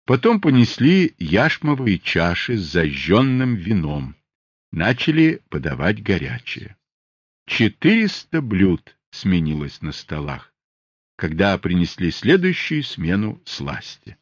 Потом понесли яшмовые чаши с зажженным вином. Начали подавать горячее. 400 блюд сменилось на столах, когда принесли следующую смену сласти.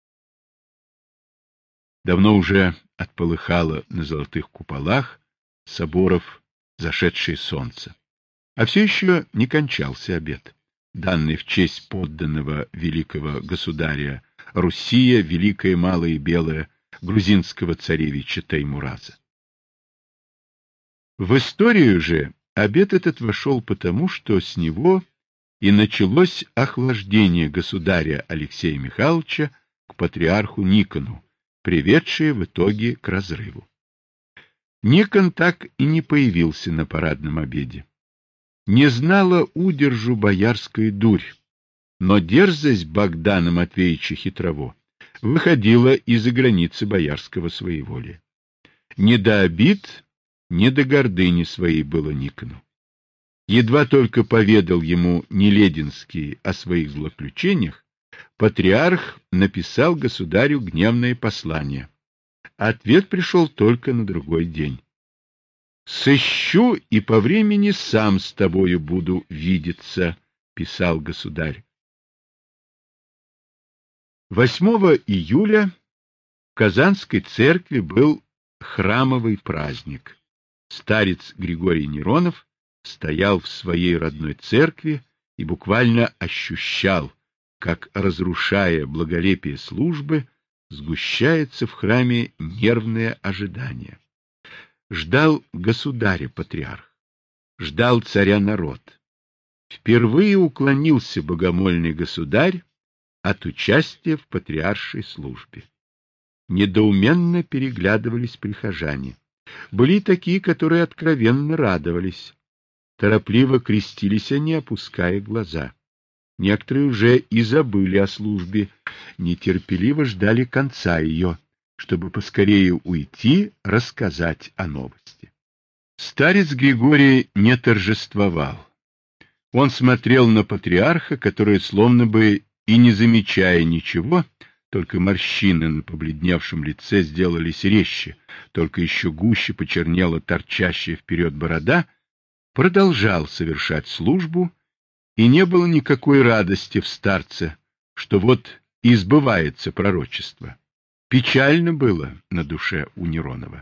Давно уже отполыхало на золотых куполах соборов зашедшее солнце. А все еще не кончался обед, данный в честь подданного великого государя Руссия, Великая, Малая и Белая, грузинского царевича Теймураза. В историю же обед этот вошел потому, что с него и началось охлаждение государя Алексея Михайловича к патриарху Никону, приведшее в итоге к разрыву. Никон так и не появился на парадном обеде. Не знала удержу боярская дурь, но дерзость Богдана Матвеевича Хитрово выходила из-за границы боярского своеволия. Не до обид, не до гордыни своей было Никону. Едва только поведал ему Нелединский о своих злоключениях, патриарх написал государю гневное послание. Ответ пришел только на другой день. «Сыщу и по времени сам с тобою буду видеться», — писал государь. 8 июля в Казанской церкви был храмовый праздник. Старец Григорий Неронов стоял в своей родной церкви и буквально ощущал, как, разрушая благолепие службы, сгущается в храме нервное ожидание. Ждал государя-патриарх, ждал царя народ. Впервые уклонился богомольный государь от участия в патриаршей службе. Недоуменно переглядывались прихожане. Были такие, которые откровенно радовались. Торопливо крестились они, опуская глаза. Некоторые уже и забыли о службе, нетерпеливо ждали конца ее, чтобы поскорее уйти, рассказать о новости. Старец Григорий не торжествовал. Он смотрел на патриарха, который, словно бы и не замечая ничего, только морщины на побледневшем лице сделались резче, только еще гуще почернела торчащая вперед борода, продолжал совершать службу, и не было никакой радости в старце, что вот и сбывается пророчество. Печально было на душе у Неронова.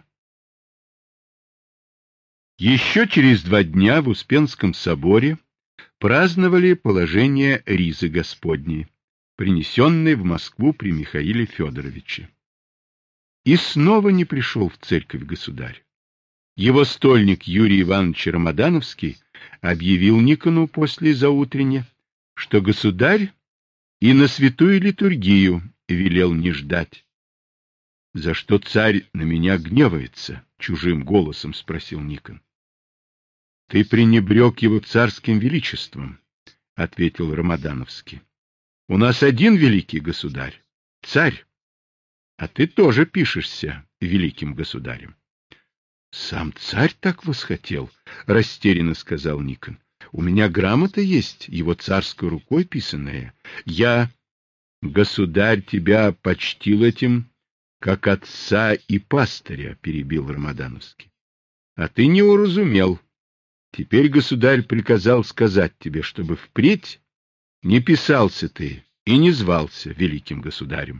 Еще через 2 дня в Успенском соборе праздновали положение ризы Господней, принесенной в Москву при Михаиле Федоровиче. И снова не пришел в церковь государь. Его стольник Юрий Иванович Рамадановский объявил Никону после заутренне, что государь и на святую литургию велел не ждать. — За что царь на меня гневается? — чужим голосом спросил Никон. — Ты пренебрег его царским величеством, — ответил Рамадановский. — У нас один великий государь — царь, а ты тоже пишешься великим государем. — Сам царь так восхотел, — растерянно сказал Никон. — У меня грамота есть, его царской рукой писанная. Государь тебя почтил этим, как отца и пастыря, — перебил Рамадановский. — А ты не уразумел. Теперь государь приказал сказать тебе, чтобы впредь не писался ты и не звался великим государем.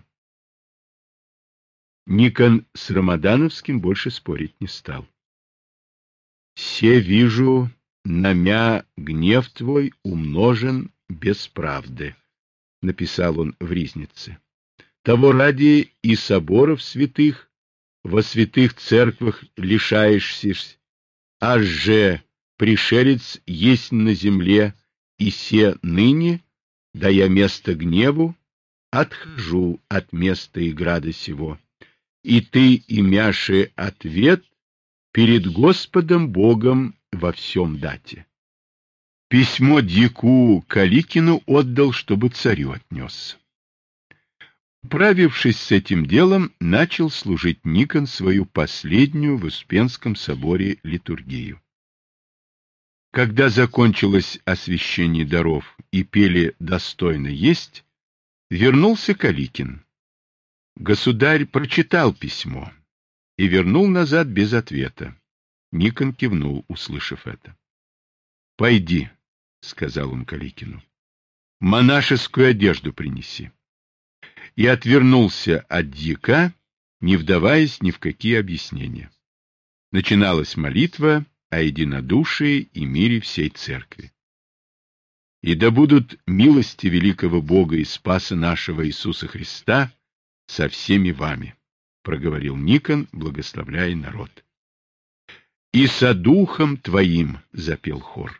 Никон с Рамадановским больше спорить не стал. — Се вижу, на мя гнев твой умножен без правды, — написал он в ризнице. — Того ради и соборов святых, во святых церквах лишаешься, аж же пришелец есть на земле, и се ныне, дая место гневу, отхожу от места и града сего. И ты, имяши ответ, перед Господом Богом во всем дате. Письмо дьяку Каликину отдал, чтобы царю отнес. Управившись с этим делом, начал служить Никон свою последнюю в Успенском соборе литургию. Когда закончилось освящение даров и пели «Достойно есть», вернулся Каликин. Государь прочитал письмо и вернул назад без ответа. Никон кивнул, услышав это. — Пойди, — сказал он Каликину, — монашескую одежду принеси. И отвернулся от дьяка, не вдаваясь ни в какие объяснения. Начиналась молитва о единодушии и мире всей церкви. И да будут милости великого Бога и Спаса нашего Иисуса Христа со всеми вами, — проговорил Никон, благословляя народ. — И со духом твоим, — запел хор.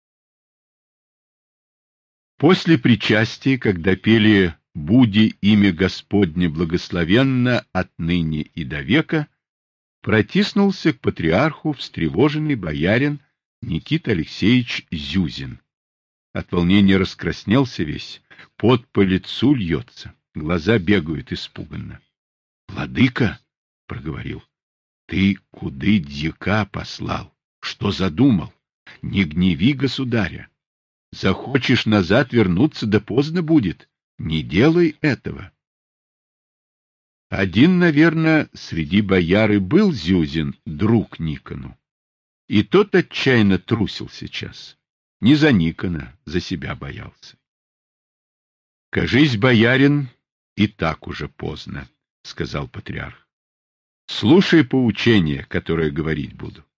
После причастия, когда пели «Буди имя Господне благословенно отныне и до века», протиснулся к патриарху встревоженный боярин Никита Алексеевич Зюзин. От волнения раскраснелся весь, пот по лицу льется, глаза бегают испуганно. — Владыка, — проговорил, — ты куды дьяка послал? Что задумал? Не гневи государя. Захочешь назад вернуться, да поздно будет. Не делай этого. Один, наверное, среди бояр и был Зюзин, друг Никону. И тот отчаянно трусил сейчас. Не за Никона, за себя боялся. — Кажись, боярин, и так уже поздно, — сказал патриарх. — Слушай поучение, которое говорить буду.